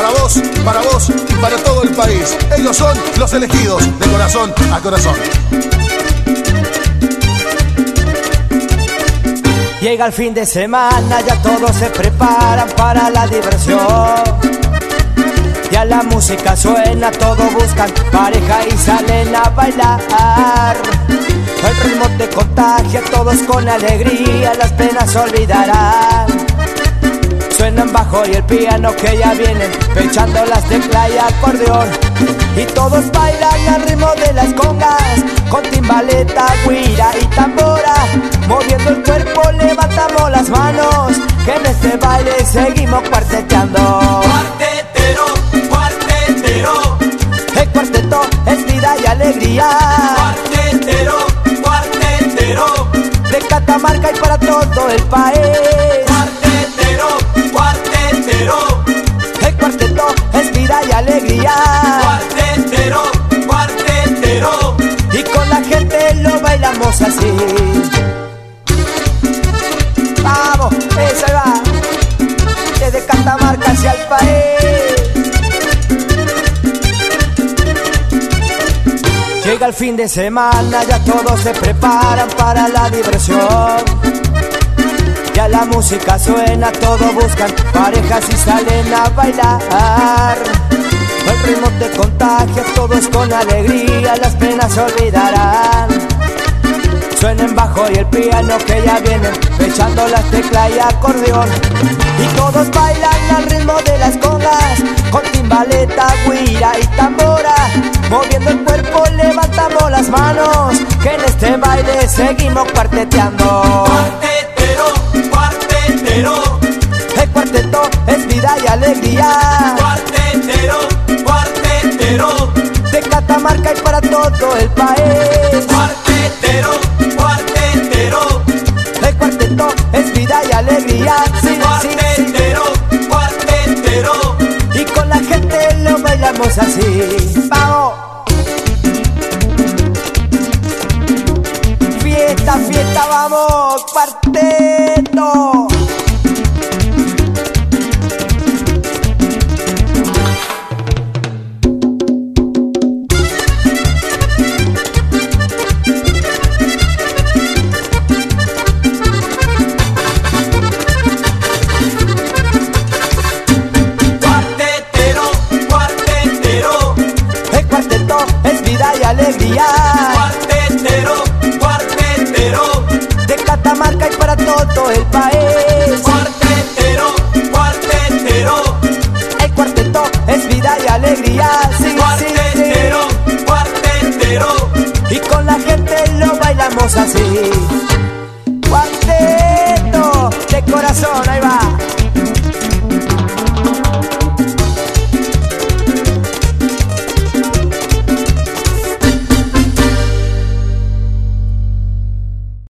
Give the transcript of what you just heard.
para vos y para todo el país. Ellos son los elegidos de corazón a corazón. Llega el fin de semana, ya todos se preparan para la diversión. Ya la música suena, todos buscan pareja y salen a bailar. El ritmo te contagia, todos con alegría las penas olvidarán. Suenan bajo y el piano que ya vienen, pechando las teclas y acordeón. Y todos bailan al ritmo de las congas, con timbaleta, güira y tambora. Moviendo el cuerpo levantamos las manos, que en este baile seguimos cuarteteando. Cuartetero, cuartetero, el cuarteto es vida y alegría. Cuartetero, cuartetero, de Catamarca y para todo el país. Cuartetero, cuartetero, el cuarteto es vida y alegría. Cuartetero, cuartetero, y con la gente lo bailamos así. Vamos, eso va, desde Catamarca hacia el país. Llega el fin de semana, ya todos se preparan para la diversión. Ya la música suena, todos buscan parejas y salen a bailar. El ritmo te contagia, todos con alegría las penas olvidarán. Suena en bajo y el piano que ya vienen, echando las teclas y acordeón. Y todos bailan al ritmo de las congas, con timbaleta, güira y tambora. Moviendo el cuerpo levantamos las manos, que en este baile seguimos cuarteteando. Cuartetero, cuartetero, el cuarteto es vida y alegría. Cuartetero, cuartetero, de Catamarca y para todo el país. Cuartetero, cuartetero, el cuarteto es vida y alegría. Sí, cuartetero, sí. Cuartetero, y con la gente lo bailamos así. ¡Vamos! Fiesta, fiesta, vamos, cuarteto. Alegría. Cuartetero, cuartetero, de Catamarca y para todo el país. Cuartetero, cuartetero, el cuarteto es vida y alegría. Sí, cuartetero, sí, sí. Cuartetero, y con la gente lo bailamos así. Cuarteto de corazón